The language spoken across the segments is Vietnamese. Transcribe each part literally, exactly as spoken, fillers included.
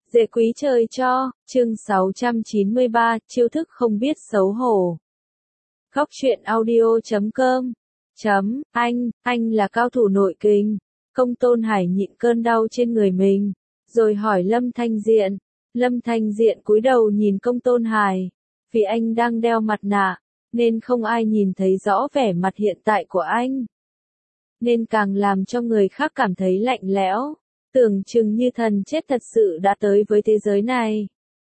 Dễ quý trời cho, chương sáu trăm chín mươi ba, chiêu thức không biết xấu hổ. Góc truyện audio chấm com chấm, anh, anh là cao thủ nội kình. Công Tôn Hải nhịn cơn đau trên người mình, rồi hỏi Lâm Thanh Diện. Lâm Thanh Diện cúi đầu nhìn Công Tôn Hải. Vì anh đang đeo mặt nạ, nên không ai nhìn thấy rõ vẻ mặt hiện tại của anh. Nên càng làm cho người khác cảm thấy lạnh lẽo. Tưởng chừng như thần chết thật sự đã tới với thế giới này.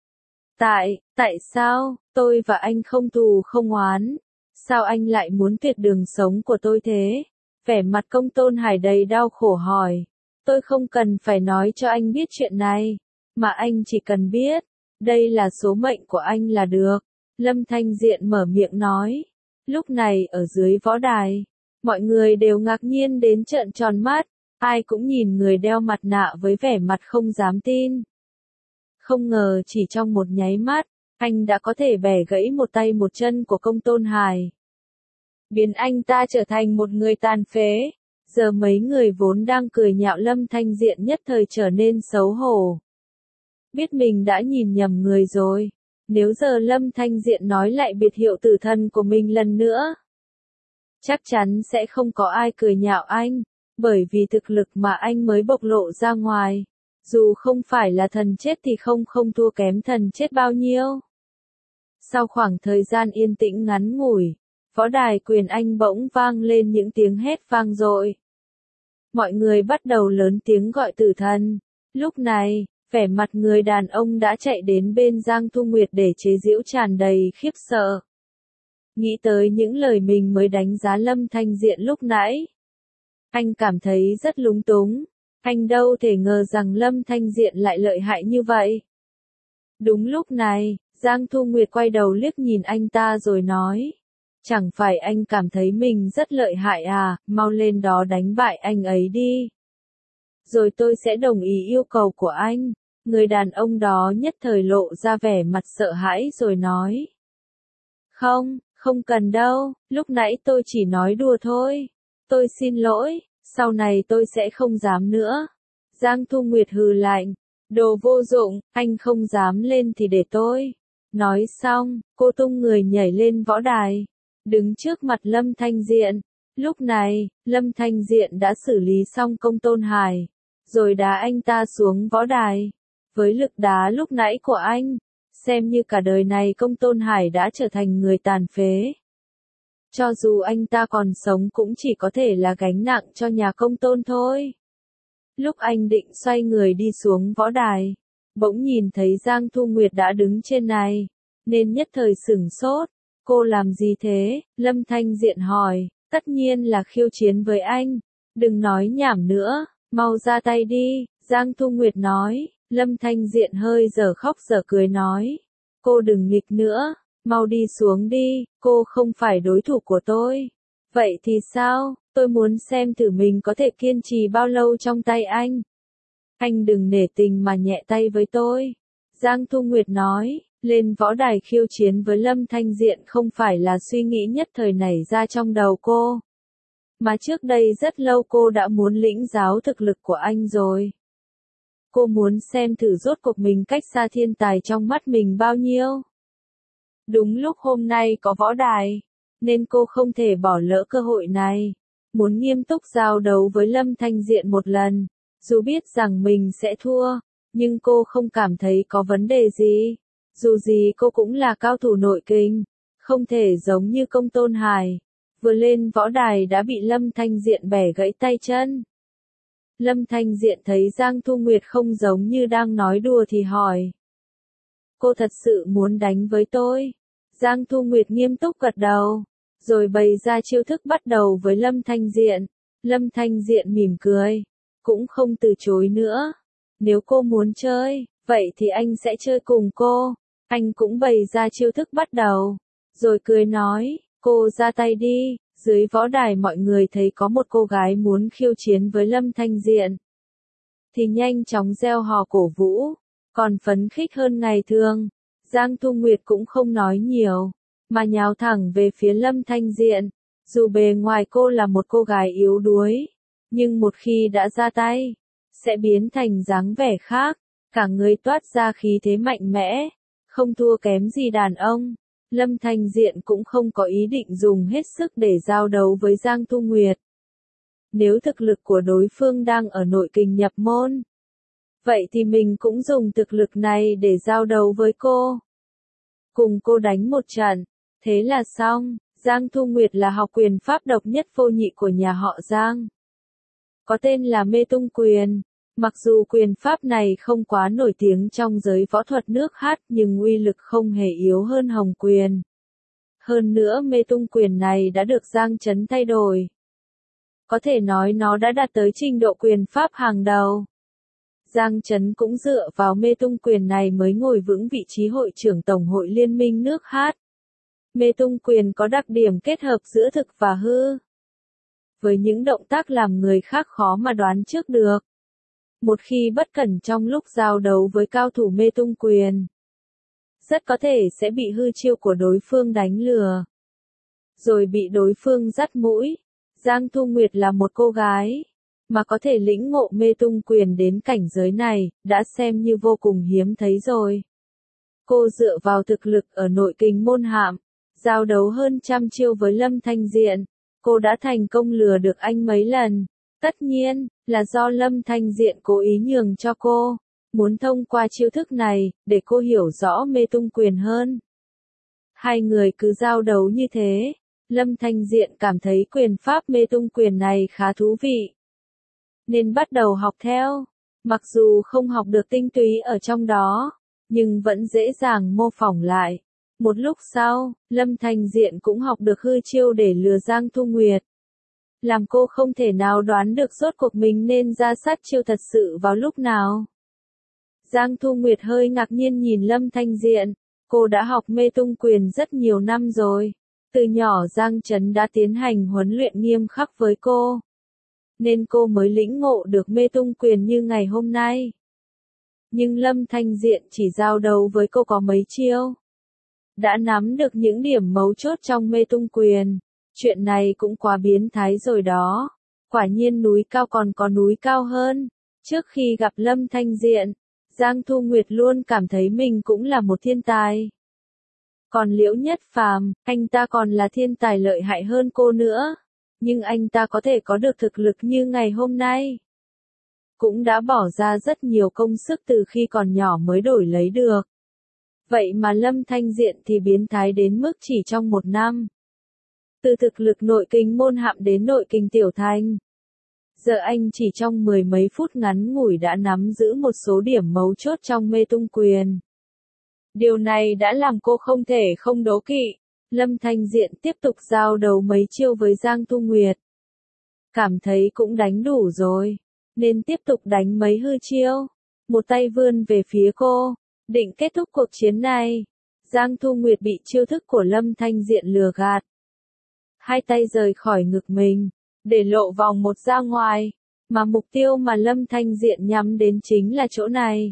Tại, tại sao, tôi và anh không thù không oán? Sao anh lại muốn tuyệt đường sống của tôi thế? Vẻ mặt Công Tôn Hải đầy đau khổ hỏi. Tôi không cần phải nói cho anh biết chuyện này, mà anh chỉ cần biết, đây là số mệnh của anh là được. Lâm Thanh Diện mở miệng nói. Lúc này ở dưới võ đài, mọi người đều ngạc nhiên đến trợn tròn mắt. Ai cũng nhìn người đeo mặt nạ với vẻ mặt không dám tin. Không ngờ chỉ trong một nháy mắt, anh đã có thể bẻ gãy một tay một chân của Công Tôn Hải. Biến anh ta trở thành một người tàn phế. Giờ mấy người vốn đang cười nhạo Lâm Thanh Diện nhất thời trở nên xấu hổ. Biết mình đã nhìn nhầm người rồi. Nếu giờ Lâm Thanh Diện nói lại biệt hiệu tử thần của mình lần nữa, chắc chắn sẽ không có ai cười nhạo anh. Bởi vì thực lực mà anh mới bộc lộ ra ngoài, dù không phải là thần chết thì không không thua kém thần chết bao nhiêu. Sau khoảng thời gian yên tĩnh ngắn ngủi, võ đài Quyền Anh bỗng vang lên những tiếng hét vang dội. Mọi người bắt đầu lớn tiếng gọi tử thần. Lúc này, vẻ mặt người đàn ông đã chạy đến bên Giang Thu Nguyệt để chế giễu tràn đầy khiếp sợ. Nghĩ tới những lời mình mới đánh giá Lâm Thanh Diện lúc nãy, anh cảm thấy rất lúng túng. Anh đâu thể ngờ rằng Lâm Thanh Diện lại lợi hại như vậy. Đúng lúc này, Giang Thu Nguyệt quay đầu liếc nhìn anh ta rồi nói. Chẳng phải anh cảm thấy mình rất lợi hại à, mau lên đó đánh bại anh ấy đi. Rồi tôi sẽ đồng ý yêu cầu của anh. Người đàn ông đó nhất thời lộ ra vẻ mặt sợ hãi rồi nói. Không, không cần đâu, lúc nãy tôi chỉ nói đùa thôi. Tôi xin lỗi, sau này tôi sẽ không dám nữa. Giang Thu Nguyệt hừ lạnh. Đồ vô dụng, anh không dám lên thì để tôi. Nói xong, cô tung người nhảy lên võ đài, đứng trước mặt Lâm Thanh Diện. Lúc này, Lâm Thanh Diện đã xử lý xong Công Tôn Hải, rồi đá anh ta xuống võ đài. Với lực đá lúc nãy của anh, xem như cả đời này Công Tôn Hải đã trở thành người tàn phế. Cho dù anh ta còn sống cũng chỉ có thể là gánh nặng cho nhà Công Tôn thôi. Lúc anh định xoay người đi xuống võ đài, bỗng nhìn thấy Giang Thu Nguyệt đã đứng trên này, nên nhất thời sửng sốt. Cô làm gì thế? Lâm Thanh Diện hỏi. Tất nhiên là khiêu chiến với anh. Đừng nói nhảm nữa, mau ra tay đi. Giang Thu Nguyệt nói. Lâm Thanh Diện hơi dở khóc dở cười nói. Cô đừng nghịch nữa. Mau đi xuống đi, cô không phải đối thủ của tôi. Vậy thì sao, tôi muốn xem thử mình có thể kiên trì bao lâu trong tay anh. Anh đừng nể tình mà nhẹ tay với tôi. Giang Thu Nguyệt nói, lên võ đài khiêu chiến với Lâm Thanh Diện không phải là suy nghĩ nhất thời nảy ra trong đầu cô. Mà trước đây rất lâu cô đã muốn lĩnh giáo thực lực của anh rồi. Cô muốn xem thử rốt cuộc mình cách xa thiên tài trong mắt mình bao nhiêu. Đúng lúc hôm nay có võ đài, nên cô không thể bỏ lỡ cơ hội này. Muốn nghiêm túc giao đấu với Lâm Thanh Diện một lần. Dù biết rằng mình sẽ thua, nhưng cô không cảm thấy có vấn đề gì. Dù gì cô cũng là cao thủ nội kình, không thể giống như Công Tôn Hải. Vừa lên võ đài đã bị Lâm Thanh Diện bẻ gãy tay chân. Lâm Thanh Diện thấy Giang Thu Nguyệt không giống như đang nói đùa thì hỏi. Cô thật sự muốn đánh với tôi? Giang Thu Nguyệt nghiêm túc gật đầu, rồi bày ra chiêu thức bắt đầu với Lâm Thanh Diện. Lâm Thanh Diện mỉm cười, cũng không từ chối nữa. Nếu cô muốn chơi, vậy thì anh sẽ chơi cùng cô. Anh cũng bày ra chiêu thức bắt đầu, rồi cười nói, cô ra tay đi. Dưới võ đài mọi người thấy có một cô gái muốn khiêu chiến với Lâm Thanh Diện, thì nhanh chóng reo hò cổ vũ, còn phấn khích hơn ngày thường. Giang Thu Nguyệt cũng không nói nhiều, mà nhào thẳng về phía Lâm Thanh Diện. Dù bề ngoài cô là một cô gái yếu đuối, nhưng một khi đã ra tay, sẽ biến thành dáng vẻ khác. Cả người toát ra khí thế mạnh mẽ, không thua kém gì đàn ông. Lâm Thanh Diện cũng không có ý định dùng hết sức để giao đấu với Giang Thu Nguyệt. Nếu thực lực của đối phương đang ở nội kình nhập môn, vậy thì mình cũng dùng thực lực này để giao đấu với cô. Cùng cô đánh một trận, thế là xong. Giang Thu Nguyệt là học quyền pháp độc nhất vô nhị của nhà họ Giang. Có tên là Mê Tung Quyền. Mặc dù quyền pháp này không quá nổi tiếng trong giới võ thuật nước hát nhưng uy lực không hề yếu hơn Hồng Quyền. Hơn nữa Mê Tung Quyền này đã được Giang Chấn thay đổi. Có thể nói nó đã đạt tới trình độ quyền pháp hàng đầu. Giang Chấn cũng dựa vào Mê Tung Quyền này mới ngồi vững vị trí hội trưởng Tổng hội Liên minh nước hát. Mê Tung Quyền có đặc điểm kết hợp giữa thực và hư. Với những động tác làm người khác khó mà đoán trước được. Một khi bất cẩn trong lúc giao đấu với cao thủ Mê Tung Quyền, rất có thể sẽ bị hư chiêu của đối phương đánh lừa, rồi bị đối phương dắt mũi. Giang Thu Nguyệt là một cô gái, mà có thể lĩnh ngộ Mê Tung Quyền đến cảnh giới này, đã xem như vô cùng hiếm thấy rồi. Cô dựa vào thực lực ở nội kình môn hạm, giao đấu hơn trăm chiêu với Lâm Thanh Diện, cô đã thành công lừa được anh mấy lần. Tất nhiên, là do Lâm Thanh Diện cố ý nhường cho cô, muốn thông qua chiêu thức này, để cô hiểu rõ Mê Tung Quyền hơn. Hai người cứ giao đấu như thế, Lâm Thanh Diện cảm thấy quyền pháp Mê Tung Quyền này khá thú vị, nên bắt đầu học theo. Mặc dù không học được tinh túy ở trong đó, nhưng vẫn dễ dàng mô phỏng lại. Một lúc sau, Lâm Thanh Diện cũng học được hư chiêu để lừa Giang Thu Nguyệt. Làm cô không thể nào đoán được rốt cuộc mình nên ra sát chiêu thật sự vào lúc nào. Giang Thu Nguyệt hơi ngạc nhiên nhìn Lâm Thanh Diện, cô đã học Mê Tung Quyền rất nhiều năm rồi. Từ nhỏ Giang Chấn đã tiến hành huấn luyện nghiêm khắc với cô, nên cô mới lĩnh ngộ được Mê Tung Quyền như ngày hôm nay. Nhưng Lâm Thanh Diện chỉ giao đấu với cô có mấy chiêu, đã nắm được những điểm mấu chốt trong Mê Tung Quyền. Chuyện này cũng quá biến thái rồi đó. Quả nhiên núi cao còn có núi cao hơn. Trước khi gặp Lâm Thanh Diện, Giang Thu Nguyệt luôn cảm thấy mình cũng là một thiên tài. Còn Liễu Nhất Phàm, anh ta còn là thiên tài lợi hại hơn cô nữa. Nhưng anh ta có thể có được thực lực như ngày hôm nay, cũng đã bỏ ra rất nhiều công sức từ khi còn nhỏ mới đổi lấy được. Vậy mà Lâm Thanh Diện thì biến thái đến mức chỉ trong một năm. Từ thực lực nội kình môn hạm đến nội kình tiểu thành. Giờ anh chỉ trong mười mấy phút ngắn ngủi đã nắm giữ một số điểm mấu chốt trong Mê Tung Quyền. Điều này đã làm cô không thể không đố kỵ. Lâm Thanh Diện tiếp tục giao đấu mấy chiêu với Giang Thu Nguyệt. Cảm thấy cũng đánh đủ rồi, nên tiếp tục đánh mấy hư chiêu. Một tay vươn về phía cô, định kết thúc cuộc chiến này. Giang Thu Nguyệt bị chiêu thức của Lâm Thanh Diện lừa gạt. Hai tay rời khỏi ngực mình, để lộ vòng một ra ngoài, mà mục tiêu mà Lâm Thanh Diện nhắm đến chính là chỗ này.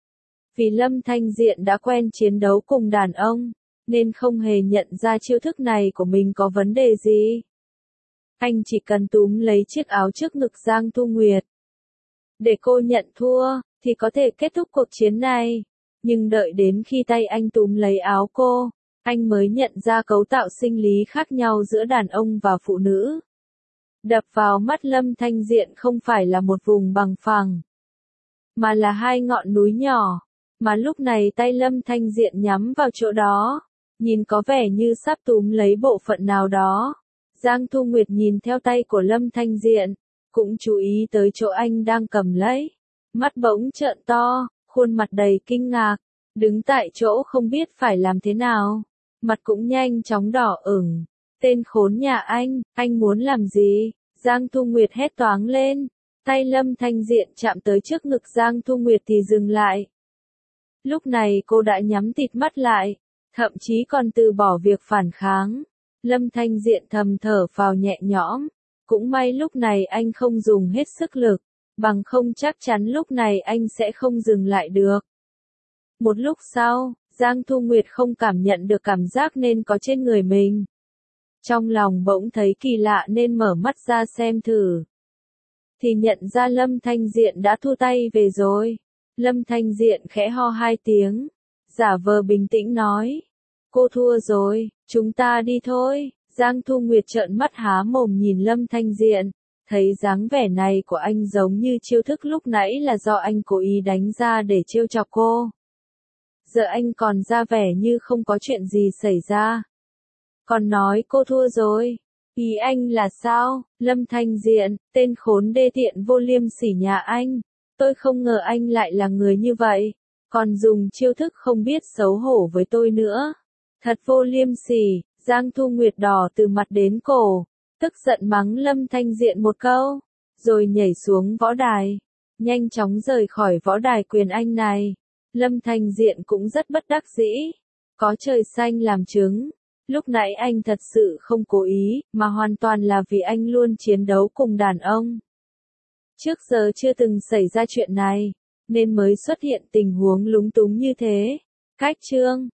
Vì Lâm Thanh Diện đã quen chiến đấu cùng đàn ông, nên không hề nhận ra chiêu thức này của mình có vấn đề gì. Anh chỉ cần túm lấy chiếc áo trước ngực Giang Thu Nguyệt, để cô nhận thua, thì có thể kết thúc cuộc chiến này. Nhưng đợi đến khi tay anh túm lấy áo cô, anh mới nhận ra cấu tạo sinh lý khác nhau giữa đàn ông và phụ nữ. Đập vào mắt Lâm Thanh Diện không phải là một vùng bằng phẳng, mà là hai ngọn núi nhỏ, mà lúc này tay Lâm Thanh Diện nhắm vào chỗ đó, nhìn có vẻ như sắp túm lấy bộ phận nào đó. Giang Thu Nguyệt nhìn theo tay của Lâm Thanh Diện, cũng chú ý tới chỗ anh đang cầm lấy. Mắt bỗng trợn to, khuôn mặt đầy kinh ngạc, đứng tại chỗ không biết phải làm thế nào. Mặt cũng nhanh chóng đỏ ửng. Tên khốn nhà anh, anh muốn làm gì? Giang Thu Nguyệt hét toáng lên. Tay Lâm Thanh Diện chạm tới trước ngực Giang Thu Nguyệt thì dừng lại. Lúc này cô đã nhắm tịt mắt lại, thậm chí còn từ bỏ việc phản kháng. Lâm Thanh Diện thầm thở phào nhẹ nhõm. Cũng may lúc này anh không dùng hết sức lực, bằng không chắc chắn lúc này anh sẽ không dừng lại được. Một lúc sau, Giang Thu Nguyệt không cảm nhận được cảm giác nên có trên người mình. Trong lòng bỗng thấy kỳ lạ nên mở mắt ra xem thử. Thì nhận ra Lâm Thanh Diện đã thu tay về rồi. Lâm Thanh Diện khẽ ho hai tiếng, giả vờ bình tĩnh nói. Cô thua rồi, chúng ta đi thôi. Giang Thu Nguyệt trợn mắt há mồm nhìn Lâm Thanh Diện, thấy dáng vẻ này của anh giống như chiêu thức lúc nãy là do anh cố ý đánh ra để trêu chọc cô. Giờ anh còn ra vẻ như không có chuyện gì xảy ra. Còn nói cô thua rồi. Ý anh là sao? Lâm Thanh Diện, tên khốn đê tiện vô liêm sỉ nhà anh. Tôi không ngờ anh lại là người như vậy. Còn dùng chiêu thức không biết xấu hổ với tôi nữa. Thật vô liêm sỉ. Giang Thu Nguyệt đỏ từ mặt đến cổ, tức giận mắng Lâm Thanh Diện một câu, rồi nhảy xuống võ đài, nhanh chóng rời khỏi võ đài quyền anh này. Lâm Thanh Diện cũng rất bất đắc dĩ, có trời xanh làm chứng, lúc nãy anh thật sự không cố ý, mà hoàn toàn là vì anh luôn chiến đấu cùng đàn ông. Trước giờ chưa từng xảy ra chuyện này, nên mới xuất hiện tình huống lúng túng như thế. Cách chương